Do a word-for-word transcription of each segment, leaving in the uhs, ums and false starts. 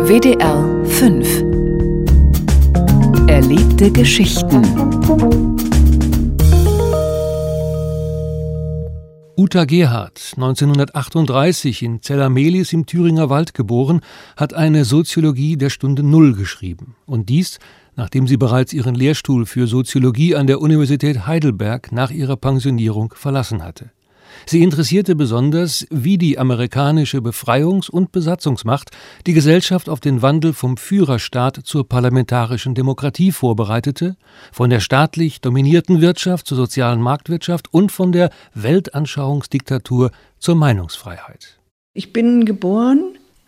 W D R fünf. Erlebte Geschichten. Uta Gerhard, neunzehnhundertachtunddreißig in Zella-Mehlis im Thüringer Wald geboren, hat eine Soziologie der Stunde Null geschrieben. Und dies, nachdem sie bereits ihren Lehrstuhl für Soziologie an der Universität Heidelberg nach ihrer Pensionierung verlassen hatte. Sie interessierte besonders, wie die amerikanische Befreiungs- und Besatzungsmacht die Gesellschaft auf den Wandel vom Führerstaat zur parlamentarischen Demokratie vorbereitete, von der staatlich dominierten Wirtschaft zur sozialen Marktwirtschaft und von der Weltanschauungsdiktatur zur Meinungsfreiheit. Ich bin geboren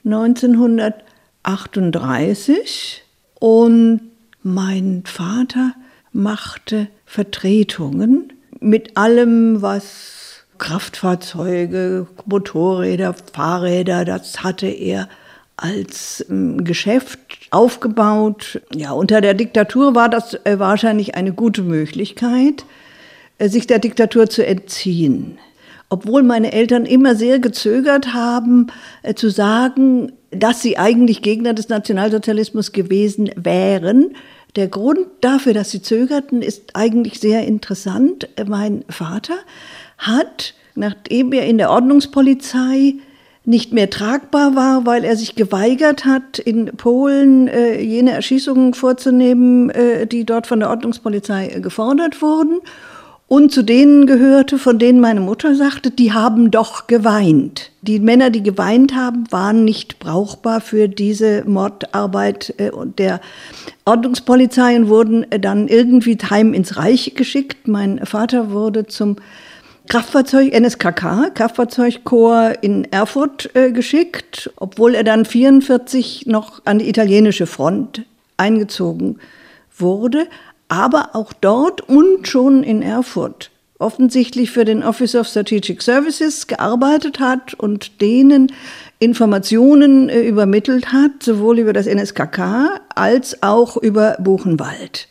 neunzehnhundertachtunddreißig und mein Vater machte Vertretungen mit allem, was Kraftfahrzeuge, Motorräder, Fahrräder, das hatte er als ähm, Geschäft aufgebaut. Ja, unter der Diktatur war das äh, wahrscheinlich eine gute Möglichkeit, äh, sich der Diktatur zu entziehen. Obwohl meine Eltern immer sehr gezögert haben, äh, zu sagen, dass sie eigentlich Gegner des Nationalsozialismus gewesen wären. Der Grund dafür, dass sie zögerten, ist eigentlich sehr interessant. Mein Vater hat, nachdem er in der Ordnungspolizei nicht mehr tragbar war, weil er sich geweigert hat, in Polen äh, jene Erschießungen vorzunehmen, äh, die dort von der Ordnungspolizei äh, gefordert wurden, und zu denen gehörte, von denen meine Mutter sagte, die haben doch geweint. Die Männer, die geweint haben, waren nicht brauchbar für diese Mordarbeit äh, der Ordnungspolizei und wurden äh, dann irgendwie heim ins Reich geschickt. Mein Vater wurde zum Kraftfahrzeug, N S K K, Kraftfahrzeugkorps in Erfurt äh, geschickt, obwohl er dann vierundvierzig noch an die italienische Front eingezogen wurde, aber auch dort und schon in Erfurt offensichtlich für den Office of Strategic Services gearbeitet hat und denen Informationen äh, übermittelt hat, sowohl über das N S K K als auch über Buchenwald.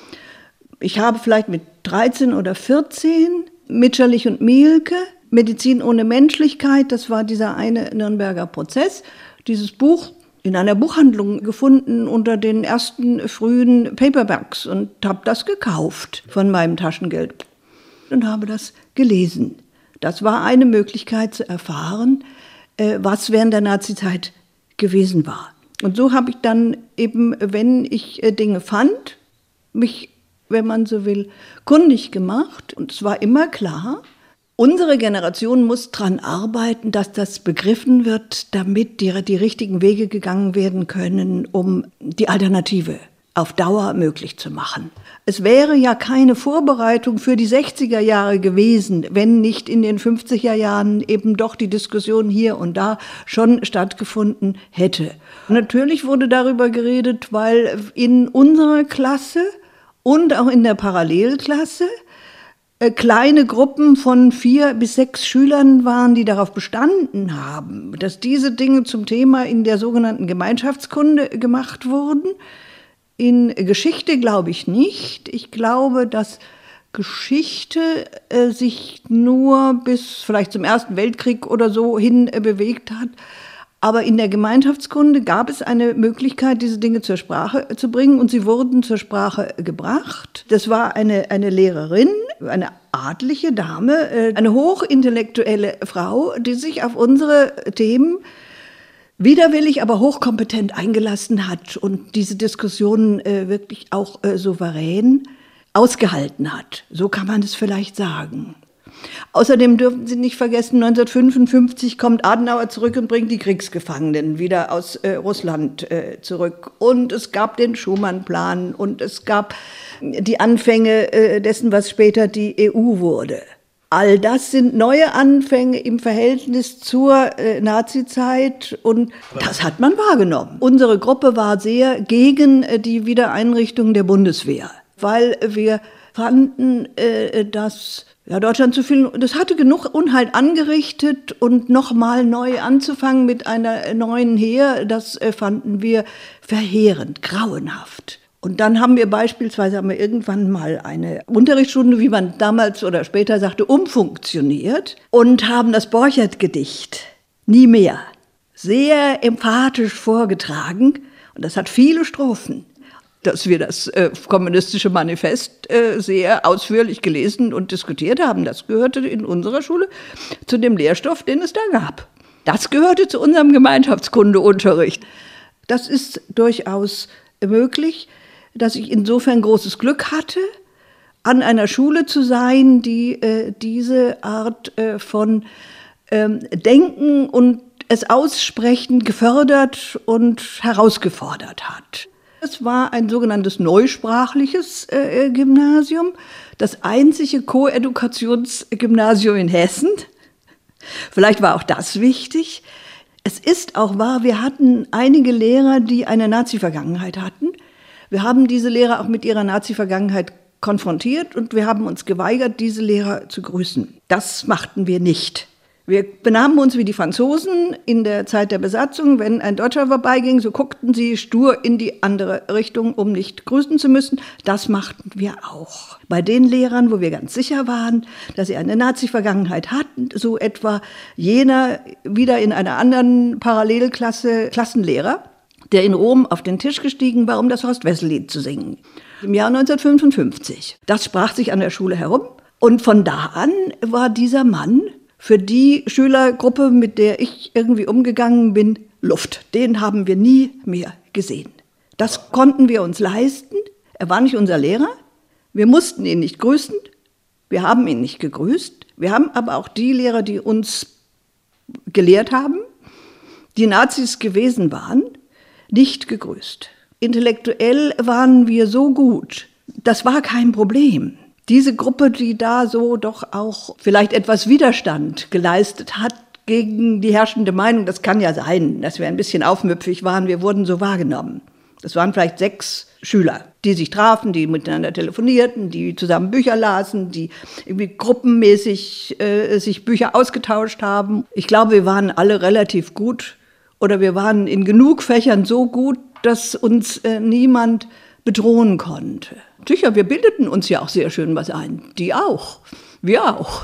Ich habe vielleicht mit dreizehn oder vierzehn Mitscherlich und Mielke, Medizin ohne Menschlichkeit, das war dieser eine Nürnberger Prozess, dieses Buch in einer Buchhandlung gefunden unter den ersten frühen Paperbacks und habe das gekauft von meinem Taschengeld und habe das gelesen. Das war eine Möglichkeit zu erfahren, was während der Nazizeit gewesen war. Und so habe ich dann eben, wenn ich Dinge fand, mich, wenn man so will, kundig gemacht. Und es war immer klar, unsere Generation muss daran arbeiten, dass das begriffen wird, damit die, die richtigen Wege gegangen werden können, um die Alternative auf Dauer möglich zu machen. Es wäre ja keine Vorbereitung für die sechziger Jahre gewesen, wenn nicht in den fünfziger Jahren eben doch die Diskussion hier und da schon stattgefunden hätte. Natürlich wurde darüber geredet, weil in unserer Klasse und auch in der Parallelklasse äh, kleine Gruppen von vier bis sechs Schülern waren, die darauf bestanden haben, dass diese Dinge zum Thema in der sogenannten Gemeinschaftskunde gemacht wurden. In Geschichte glaube ich nicht. Ich glaube, dass Geschichte äh, sich nur bis vielleicht zum Ersten Weltkrieg oder so hin äh, bewegt hat. Aber in der Gemeinschaftskunde gab es eine Möglichkeit, diese Dinge zur Sprache zu bringen, und sie wurden zur Sprache gebracht. Das war eine, eine Lehrerin, eine adlige Dame, eine hochintellektuelle Frau, die sich auf unsere Themen widerwillig, aber hochkompetent eingelassen hat und diese Diskussionen äh, wirklich auch äh, souverän ausgehalten hat. So kann man es vielleicht sagen. Außerdem dürfen Sie nicht vergessen, neunzehnhundertfünfundfünfzig kommt Adenauer zurück und bringt die Kriegsgefangenen wieder aus äh, Russland äh, zurück. Und es gab den Schuman-Plan und es gab die Anfänge äh, dessen, was später die E U wurde. All das sind neue Anfänge im Verhältnis zur äh, Nazizeit, und das hat man wahrgenommen. Unsere Gruppe war sehr gegen äh, die Wiedereinrichtung der Bundeswehr, weil wir fanden, äh, dass ja, Deutschland zu viel, das hatte genug Unheil angerichtet, und nochmal neu anzufangen mit einer neuen Heer, das äh, fanden wir verheerend, grauenhaft. Und dann haben wir beispielsweise haben wir irgendwann mal eine Unterrichtsstunde, wie man damals oder später sagte, umfunktioniert und haben das Borchert-Gedicht "Nie mehr" sehr emphatisch vorgetragen. Und das hat viele Strophen, dass wir das äh, kommunistische Manifest äh, sehr ausführlich gelesen und diskutiert haben. Das gehörte in unserer Schule zu dem Lehrstoff, den es da gab. Das gehörte zu unserem Gemeinschaftskundeunterricht. Das ist durchaus möglich, dass ich insofern großes Glück hatte, an einer Schule zu sein, die äh, diese Art äh, von ähm, Denken und es Aussprechen gefördert und herausgefordert hat. Es war ein sogenanntes neusprachliches äh, Gymnasium, das einzige Koedukationsgymnasium in Hessen. Vielleicht war auch das wichtig. Es ist auch wahr, wir hatten einige Lehrer, die eine Nazi-Vergangenheit hatten. Wir haben diese Lehrer auch mit ihrer Nazi-Vergangenheit konfrontiert und wir haben uns geweigert, diese Lehrer zu grüßen. Das machten wir nicht. Wir benahmen uns wie die Franzosen in der Zeit der Besatzung. Wenn ein Deutscher vorbeiging, so guckten sie stur in die andere Richtung, um nicht grüßen zu müssen. Das machten wir auch. Bei den Lehrern, wo wir ganz sicher waren, dass sie eine Nazi-Vergangenheit hatten, so etwa jener wieder in einer anderen Parallelklasse Klassenlehrer, der in Rom auf den Tisch gestiegen war, um das Horst-Wessel-Lied zu singen. Im Jahr neunzehnhundertfünfundfünfzig. Das sprach sich an der Schule herum. Und von da an war dieser Mann für die Schülergruppe, mit der ich irgendwie umgegangen bin, Luft. Den haben wir nie mehr gesehen. Das konnten wir uns leisten. Er war nicht unser Lehrer. Wir mussten ihn nicht grüßen. Wir haben ihn nicht gegrüßt. Wir haben aber auch die Lehrer, die uns gelehrt haben, die Nazis gewesen waren, nicht gegrüßt. Intellektuell waren wir so gut. Das war kein Problem. Diese Gruppe, die da so doch auch vielleicht etwas Widerstand geleistet hat gegen die herrschende Meinung, das kann ja sein, dass wir ein bisschen aufmüpfig waren, wir wurden so wahrgenommen. Das waren vielleicht sechs Schüler, die sich trafen, die miteinander telefonierten, die zusammen Bücher lasen, die irgendwie gruppenmäßig äh, sich Bücher ausgetauscht haben. Ich glaube, wir waren alle relativ gut oder wir waren in genug Fächern so gut, dass uns äh, niemand bedrohen konnte. Sicher, wir bildeten uns ja auch sehr schön was ein. Die auch. Wir auch.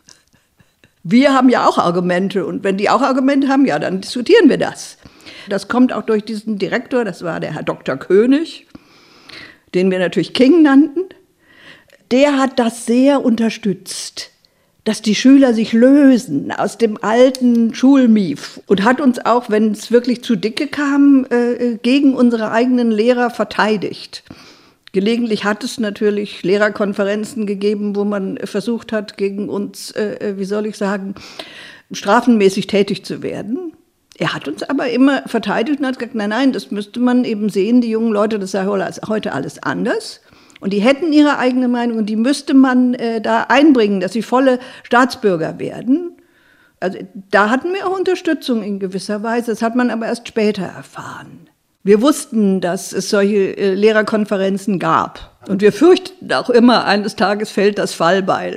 Wir haben ja auch Argumente. Und wenn die auch Argumente haben, ja, dann diskutieren wir das. Das kommt auch durch diesen Direktor, das war der Herr Doktor König, den wir natürlich King nannten. Der hat das sehr unterstützt, dass die Schüler sich lösen aus dem alten Schulmief und hat uns auch, wenn es wirklich zu dicke kam, äh, gegen unsere eigenen Lehrer verteidigt. Gelegentlich hat es natürlich Lehrerkonferenzen gegeben, wo man versucht hat, gegen uns, äh, wie soll ich sagen, strafenmäßig tätig zu werden. Er hat uns aber immer verteidigt und hat gesagt, nein, nein, das müsste man eben sehen, die jungen Leute, das sei heute alles anders. Und die hätten ihre eigene Meinung und die müsste man äh, da einbringen, dass sie volle Staatsbürger werden. Also da hatten wir auch Unterstützung in gewisser Weise, das hat man aber erst später erfahren. Wir wussten, dass es solche äh, Lehrerkonferenzen gab. Und wir fürchteten auch immer, eines Tages fällt das Fallbeil.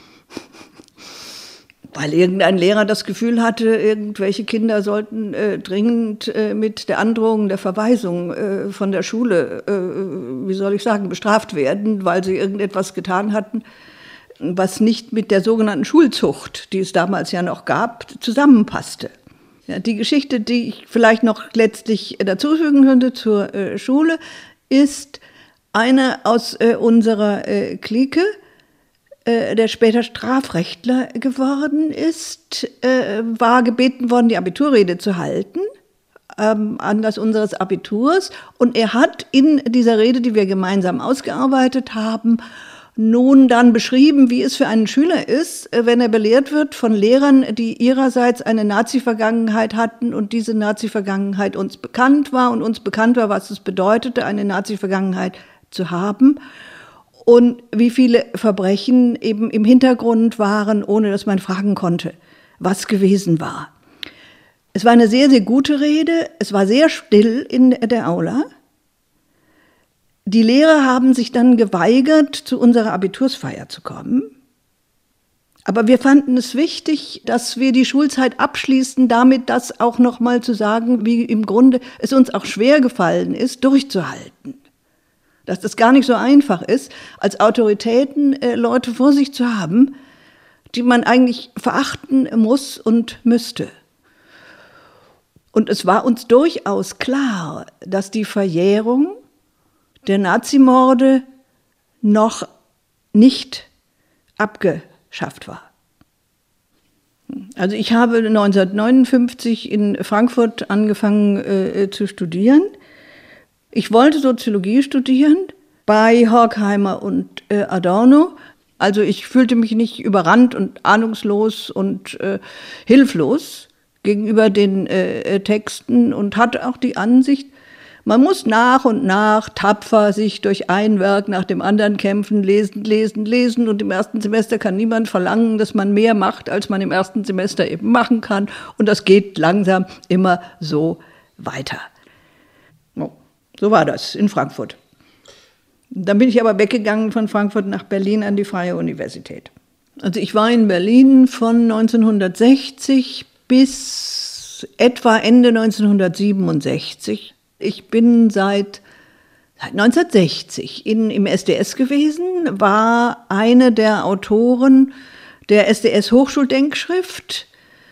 Weil irgendein Lehrer das Gefühl hatte, irgendwelche Kinder sollten äh, dringend äh, mit der Androhung der Verweisung äh, von der Schule, äh, wie soll ich sagen, bestraft werden, weil sie irgendetwas getan hatten, was nicht mit der sogenannten Schulzucht, die es damals ja noch gab, zusammenpasste. Ja, die Geschichte, die ich vielleicht noch letztlich dazufügen könnte zur äh, Schule, ist einer aus äh, unserer äh, Clique, äh, der später Strafrechtler geworden ist, äh, war gebeten worden, die Abiturrede zu halten, ähm, Anlass unseres Abiturs. Und er hat in dieser Rede, die wir gemeinsam ausgearbeitet haben, nun dann beschrieben, wie es für einen Schüler ist, wenn er belehrt wird von Lehrern, die ihrerseits eine Nazi-Vergangenheit hatten und diese Nazi-Vergangenheit uns bekannt war und uns bekannt war, was es bedeutete, eine Nazi-Vergangenheit zu haben und wie viele Verbrechen eben im Hintergrund waren, ohne dass man fragen konnte, was gewesen war. Es war eine sehr, sehr gute Rede, es war sehr still in der Aula. Die Lehrer haben sich dann geweigert, zu unserer Abitursfeier zu kommen. Aber wir fanden es wichtig, dass wir die Schulzeit abschließen, damit das auch noch mal zu sagen, wie im Grunde es uns auch schwer gefallen ist, durchzuhalten. Dass das gar nicht so einfach ist, als Autoritäten äh, Leute vor sich zu haben, die man eigentlich verachten muss und müsste. Und es war uns durchaus klar, dass die Verjährung der Nazimorde noch nicht abgeschafft war. Also ich habe neunzehnhundertneunundfünfzig in Frankfurt angefangen äh, zu studieren. Ich wollte Soziologie studieren bei Horkheimer und äh, Adorno. Also ich fühlte mich nicht überrannt und ahnungslos und äh, hilflos gegenüber den äh, Texten und hatte auch die Ansicht, man muss nach und nach tapfer sich durch ein Werk nach dem anderen kämpfen, lesen, lesen, lesen. Und im ersten Semester kann niemand verlangen, dass man mehr macht, als man im ersten Semester eben machen kann. Und das geht langsam immer so weiter. Oh, so war das in Frankfurt. Dann bin ich aber weggegangen von Frankfurt nach Berlin an die Freie Universität. Also ich war in Berlin von neunzehnhundertsechzig bis etwa Ende neunzehnhundertsiebenundsechzig. Ich bin seit, seit neunzehnhundertsechzig in, im S D S gewesen, war eine der Autoren der S D S-Hochschuldenkschrift,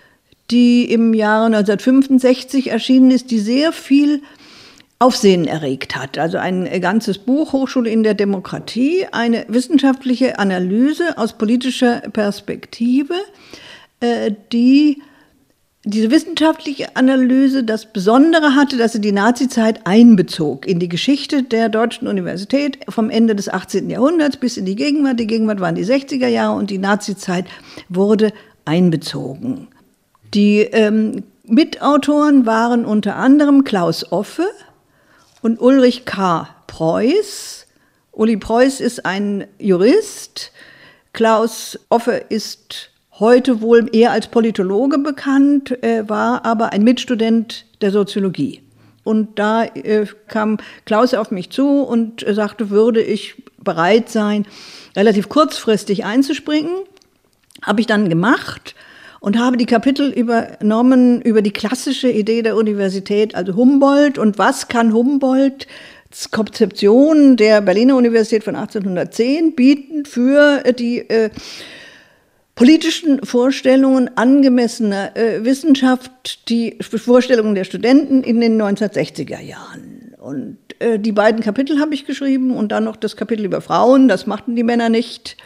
die im Jahre neunzehnhundertfünfundsechzig erschienen ist, die sehr viel Aufsehen erregt hat. Also ein ganzes Buch, Hochschule in der Demokratie, eine wissenschaftliche Analyse aus politischer Perspektive, äh, die Diese wissenschaftliche Analyse das Besondere hatte, dass sie die Nazizeit einbezog in die Geschichte der deutschen Universität vom Ende des achtzehnten Jahrhunderts bis in die Gegenwart. Die Gegenwart waren die sechziger Jahre und die Nazizeit wurde einbezogen. Die ähm, Mitautoren waren unter anderem Klaus Offe und Ulrich K. Preuß. Uli Preuß ist ein Jurist, Klaus Offe ist heute wohl eher als Politologe bekannt, äh, war aber ein Mitstudent der Soziologie. Und da äh, kam Klaus auf mich zu und äh, sagte, würde ich bereit sein, relativ kurzfristig einzuspringen. Habe ich dann gemacht und habe die Kapitel übernommen über die klassische Idee der Universität, also Humboldt und was kann Humboldts Konzeption der Berliner Universität von achtzehnhundertzehn bieten für die äh, politischen Vorstellungen angemessener äh, Wissenschaft, die Vorstellungen der Studenten in den neunzehnhundertsechziger Jahren. Und äh, die beiden Kapitel habe ich geschrieben und dann noch das Kapitel über Frauen, das machten die Männer nicht.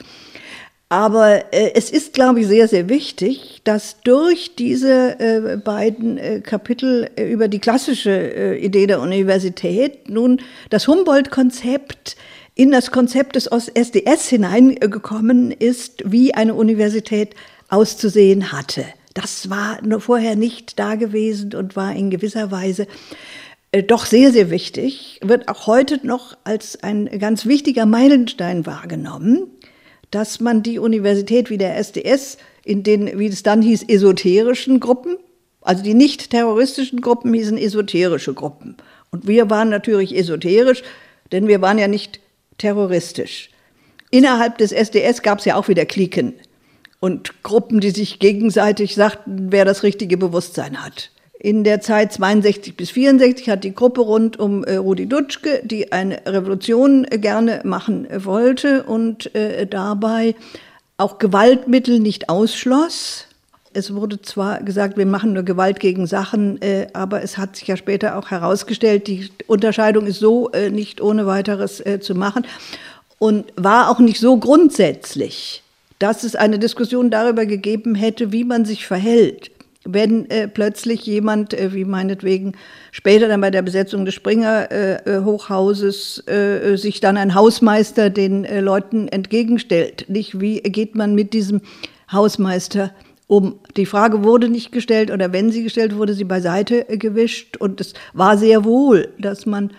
Aber äh, es ist, glaube ich, sehr, sehr wichtig, dass durch diese äh, beiden äh, Kapitel äh, über die klassische äh, Idee der Universität nun das Humboldt-Konzept in das Konzept des S D S hineingekommen ist, wie eine Universität auszusehen hatte. Das war nur vorher nicht da gewesen und war in gewisser Weise äh, doch sehr, sehr wichtig, wird auch heute noch als ein ganz wichtiger Meilenstein wahrgenommen, dass man die Universität wie der S D S in den, wie es dann hieß, esoterischen Gruppen, also die nicht terroristischen Gruppen hießen esoterische Gruppen. Und wir waren natürlich esoterisch, denn wir waren ja nicht terroristisch. Innerhalb des S D S gab es ja auch wieder Cliquen und Gruppen, die sich gegenseitig sagten, wer das richtige Bewusstsein hat. In der Zeit zweiundsechzig bis vierundsechzig hat die Gruppe rund um äh, Rudi Dutschke, die eine Revolution äh, gerne machen äh, wollte und äh, dabei auch Gewaltmittel nicht ausschloss. Es wurde zwar gesagt, wir machen nur Gewalt gegen Sachen, äh, aber es hat sich ja später auch herausgestellt, die Unterscheidung ist so äh, nicht ohne weiteres äh, zu machen und war auch nicht so grundsätzlich, dass es eine Diskussion darüber gegeben hätte, wie man sich verhält, wenn äh, plötzlich jemand, äh, wie meinetwegen später dann bei der Besetzung des Springer-Hochhauses, äh, äh, sich dann ein Hausmeister den äh, Leuten entgegenstellt. Nicht, wie geht man mit diesem Hausmeister um? Die Frage wurde nicht gestellt oder wenn sie gestellt wurde, sie beiseite äh, gewischt. Und es war sehr wohl, dass man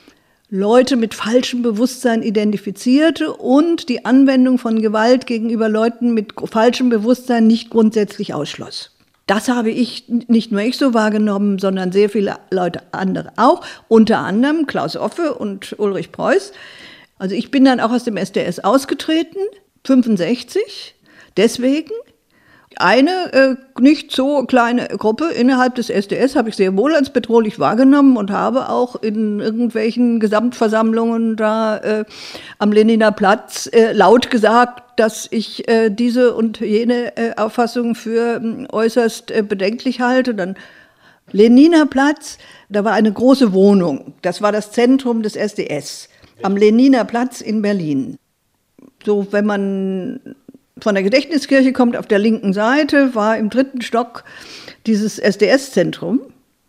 Leute mit falschem Bewusstsein identifizierte und die Anwendung von Gewalt gegenüber Leuten mit falschem Bewusstsein nicht grundsätzlich ausschloss. Das habe ich, nicht nur ich so wahrgenommen, sondern sehr viele Leute andere auch, unter anderem Klaus Offe und Ulrich Preuß. Also ich bin dann auch aus dem S D S ausgetreten, fünfundsechzig, deswegen. Eine äh, nicht so kleine Gruppe innerhalb des S D S habe ich sehr wohl als bedrohlich wahrgenommen und habe auch in irgendwelchen Gesamtversammlungen da äh, am Leniner Platz äh, laut gesagt, dass ich äh, diese und jene äh, Auffassung für äh, äußerst äh, bedenklich halte. Dann Leniner Platz, da war eine große Wohnung. Das war das Zentrum des S D S. Am Leniner Platz in Berlin. So, wenn man von der Gedächtniskirche kommt, auf der linken Seite war im dritten Stock dieses S D S-Zentrum.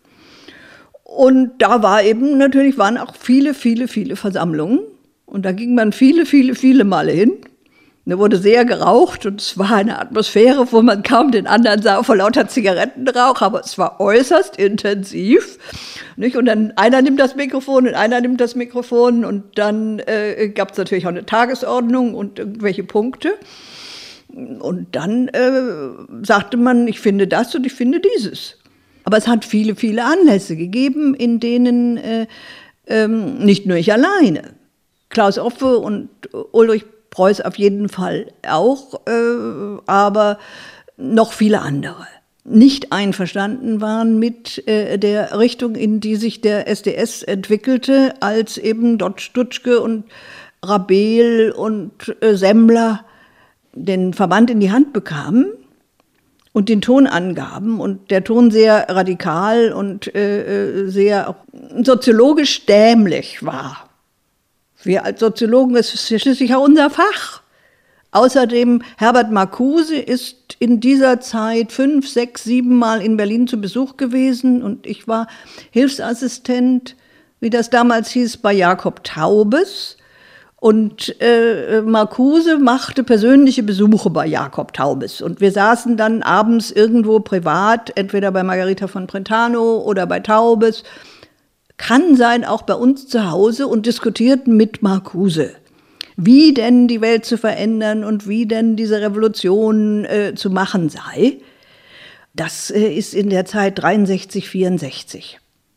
Und da war eben natürlich, waren auch viele, viele, viele Versammlungen. Und da ging man viele, viele, viele Male hin. Da wurde sehr geraucht und es war eine Atmosphäre, wo man kaum den anderen sah, vor lauter Zigarettenrauch, aber es war äußerst intensiv. Nicht? Und dann einer nimmt das Mikrofon und einer nimmt das Mikrofon und dann äh, gab es natürlich auch eine Tagesordnung und irgendwelche Punkte. Und dann äh, sagte man, ich finde das und ich finde dieses. Aber es hat viele, viele Anlässe gegeben, in denen äh, ähm, nicht nur ich alleine, Klaus Offe und Ulrich Preuß auf jeden Fall auch, äh, aber noch viele andere nicht einverstanden waren mit äh, der Richtung, in die sich der S D S entwickelte, als eben Dotsch, Dutschke und Rabel und äh, Semmler den Verband in die Hand bekamen und den Ton angaben und der Ton sehr radikal und äh, sehr soziologisch dämlich war. Wir als Soziologen, das ist schließlich auch unser Fach. Außerdem, Herbert Marcuse ist in dieser Zeit fünf, sechs, sieben Mal in Berlin zu Besuch gewesen und ich war Hilfsassistent, wie das damals hieß, bei Jakob Taubes. Und äh, Marcuse machte persönliche Besuche bei Jakob Taubes. Und wir saßen dann abends irgendwo privat, entweder bei Margarita von Brentano oder bei Taubes, kann sein auch bei uns zu Hause und diskutierten mit Marcuse, wie denn die Welt zu verändern und wie denn diese Revolution äh, zu machen sei. Das äh, ist in der Zeit dreiundsechzig, vierundsechzig.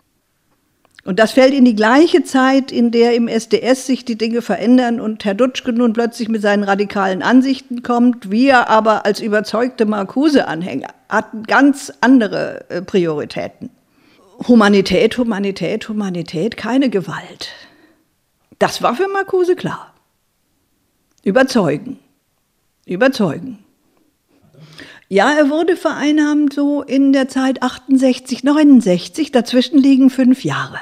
Und das fällt in die gleiche Zeit, in der im S D S sich die Dinge verändern und Herr Dutschke nun plötzlich mit seinen radikalen Ansichten kommt. Wir aber als überzeugte Marcuse-Anhänger hatten ganz andere äh, Prioritäten. Humanität, Humanität, Humanität, keine Gewalt. Das war für Marcuse klar. Überzeugen. Überzeugen. Ja, er wurde vereinnahmt so in der Zeit achtundsechzig, neunundsechzig, dazwischen liegen fünf Jahre.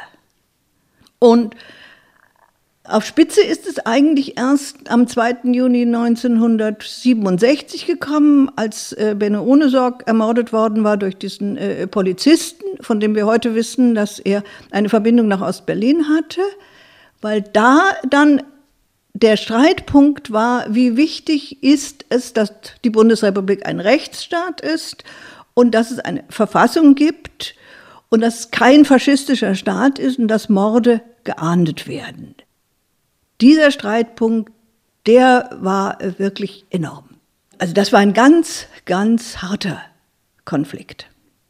Und auf Spitze ist es eigentlich erst am zweiten Juni neunzehnhundertsiebenundsechzig gekommen, als äh, Benno Ohnesorg ermordet worden war durch diesen äh, Polizisten, von dem wir heute wissen, dass er eine Verbindung nach Ostberlin hatte, weil da dann der Streitpunkt war, wie wichtig ist es, dass die Bundesrepublik ein Rechtsstaat ist und dass es eine Verfassung gibt und dass es kein faschistischer Staat ist und dass Morde geahndet werden. Dieser Streitpunkt, der war wirklich enorm. Also das war ein ganz, ganz harter Konflikt.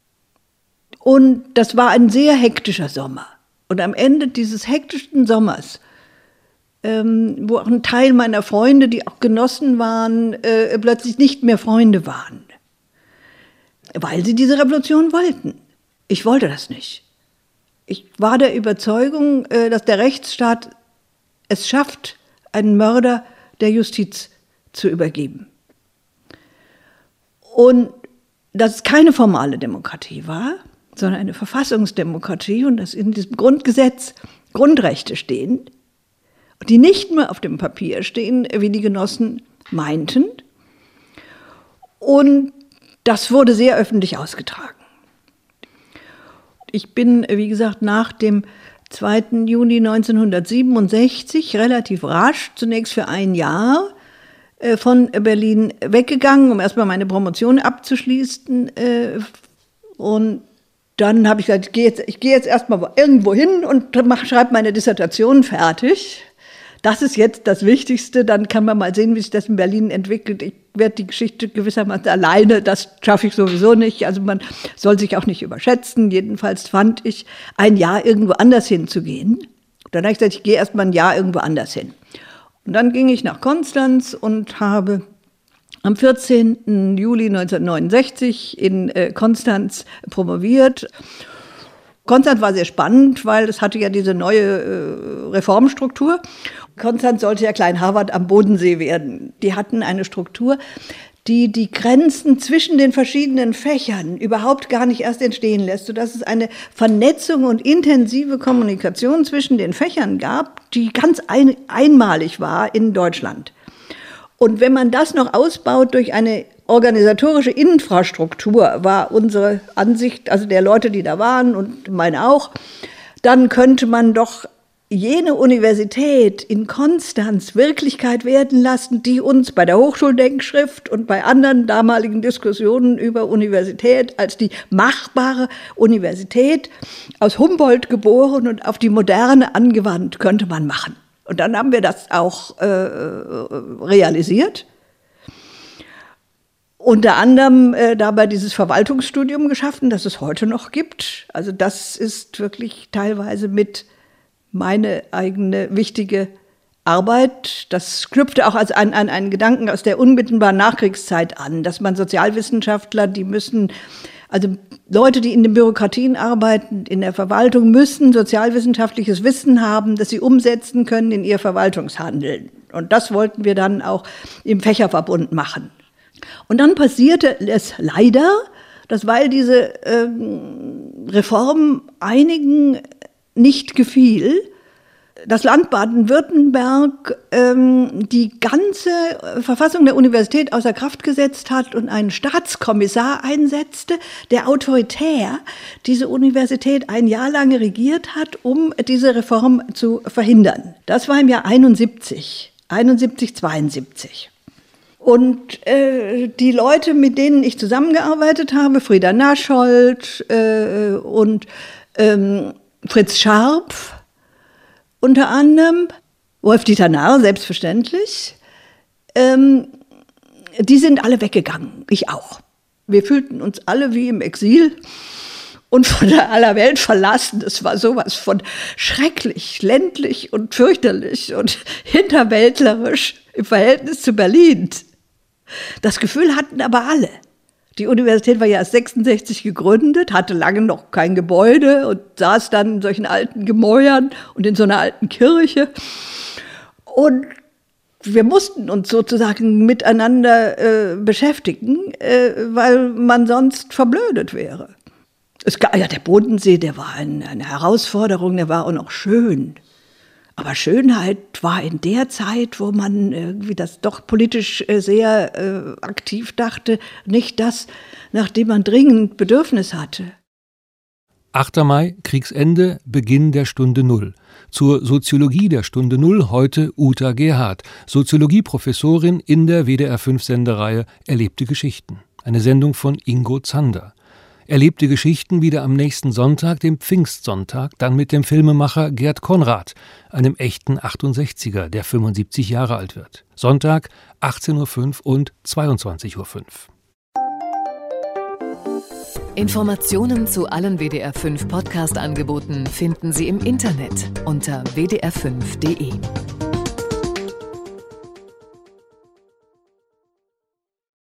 Und das war ein sehr hektischer Sommer. Und am Ende dieses hektischen Sommers, ähm, wo auch ein Teil meiner Freunde, die auch Genossen waren, äh, plötzlich nicht mehr Freunde waren, weil sie diese Revolution wollten. Ich wollte das nicht. Ich war der Überzeugung, äh, dass der Rechtsstaat es schafft, einen Mörder der Justiz zu übergeben. Und dass es keine formale Demokratie war, sondern eine Verfassungsdemokratie und dass in diesem Grundgesetz Grundrechte stehen, die nicht nur auf dem Papier stehen, wie die Genossen meinten. Und das wurde sehr öffentlich ausgetragen. Ich bin, wie gesagt, nach dem zweiten Juni neunzehnhundertsiebenundsechzig relativ rasch, zunächst für ein Jahr, von Berlin weggegangen, um erstmal meine Promotion abzuschließen. Und dann habe ich gesagt, ich gehe jetzt, ich gehe jetzt erstmal irgendwo hin und schreibe meine Dissertation fertig. Das ist jetzt das Wichtigste, dann kann man mal sehen, wie sich das in Berlin entwickelt. Ich werde die Geschichte gewissermaßen alleine, das schaffe ich sowieso nicht. Also man soll sich auch nicht überschätzen. Jedenfalls fand ich, ein Jahr irgendwo anders hinzugehen. Dann habe ich gesagt, ich gehe erst mal ein Jahr irgendwo anders hin. Und dann ging ich nach Konstanz und habe am vierzehnten Juli neunzehnhundertneunundsechzig in äh, Konstanz promoviert. Konstanz war sehr spannend, weil es hatte ja diese neue äh, Reformstruktur. Konstanz sollte ja Klein Harvard am Bodensee werden. Die hatten eine Struktur, die die Grenzen zwischen den verschiedenen Fächern überhaupt gar nicht erst entstehen lässt, sodass es eine Vernetzung und intensive Kommunikation zwischen den Fächern gab, die ganz ein, einmalig war in Deutschland. Und wenn man das noch ausbaut durch eine organisatorische Infrastruktur, war unsere Ansicht, also der Leute, die da waren und meine auch, dann könnte man doch jene Universität in Konstanz Wirklichkeit werden lassen, die uns bei der Hochschuldenkschrift und bei anderen damaligen Diskussionen über Universität als die machbare Universität aus Humboldt geboren und auf die Moderne angewandt, könnte man machen. Und dann haben wir das auch äh, realisiert. Unter anderem äh, dabei dieses Verwaltungsstudium geschaffen, das es heute noch gibt. Also das ist wirklich teilweise mit meine eigene wichtige Arbeit. Das knüpfte auch als ein, ein, einen Gedanken aus der unmittelbaren Nachkriegszeit an, dass man Sozialwissenschaftler, die müssen, also Leute, die in den Bürokratien arbeiten, in der Verwaltung, müssen sozialwissenschaftliches Wissen haben, das sie umsetzen können in ihr Verwaltungshandeln. Und das wollten wir dann auch im Fächerverbund machen. Und dann passierte es leider, dass weil diese ähm, Reform einigen nicht gefiel, das Land Baden-Württemberg ähm, die ganze Verfassung der Universität außer Kraft gesetzt hat und einen Staatskommissar einsetzte, der autoritär diese Universität ein Jahr lang regiert hat, um diese Reform zu verhindern. Das war im Jahr einundsiebzig, einundsiebzig, zweiundsiebzig. Und äh, die Leute, mit denen ich zusammengearbeitet habe, Frieda Naschold äh, und ähm, Fritz Scharpf unter anderem, Wolf-Dieter Narr selbstverständlich, ähm, die sind alle weggegangen, ich auch. Wir fühlten uns alle wie im Exil und von der aller Welt verlassen. Es war sowas von schrecklich, ländlich und fürchterlich und hinterwäldlerisch im Verhältnis zu Berlin. Das Gefühl hatten aber alle. Die Universität war ja erst sechsundsechzig gegründet, hatte lange noch kein Gebäude und saß dann in solchen alten Gemäuern und in so einer alten Kirche. Und wir mussten uns sozusagen miteinander äh, beschäftigen, äh, weil man sonst verblödet wäre. Es gab, ja, der Bodensee, der war ein, eine Herausforderung, der war auch noch schön. Aber Schönheit war in der Zeit, wo man irgendwie das doch politisch sehr äh, aktiv dachte, nicht das, nach dem man dringend Bedürfnis hatte. achter Mai, Kriegsende, Beginn der Stunde Null. Zur Soziologie der Stunde Null heute Uta Gerhardt, Soziologieprofessorin in der W D R fünf Sendereihe Erlebte Geschichten. Eine Sendung von Ingo Zander. Erlebte Geschichten wieder am nächsten Sonntag, dem Pfingstsonntag, dann mit dem Filmemacher Gerd Konrad, einem echten achtundsechziger, der fünfundsiebzig Jahre alt wird. Sonntag, achtzehn Uhr fünf und zweiundzwanzig Uhr fünf. Informationen zu allen W D R fünf Podcast-Angeboten finden Sie im Internet unter w d r fünf punkt d e.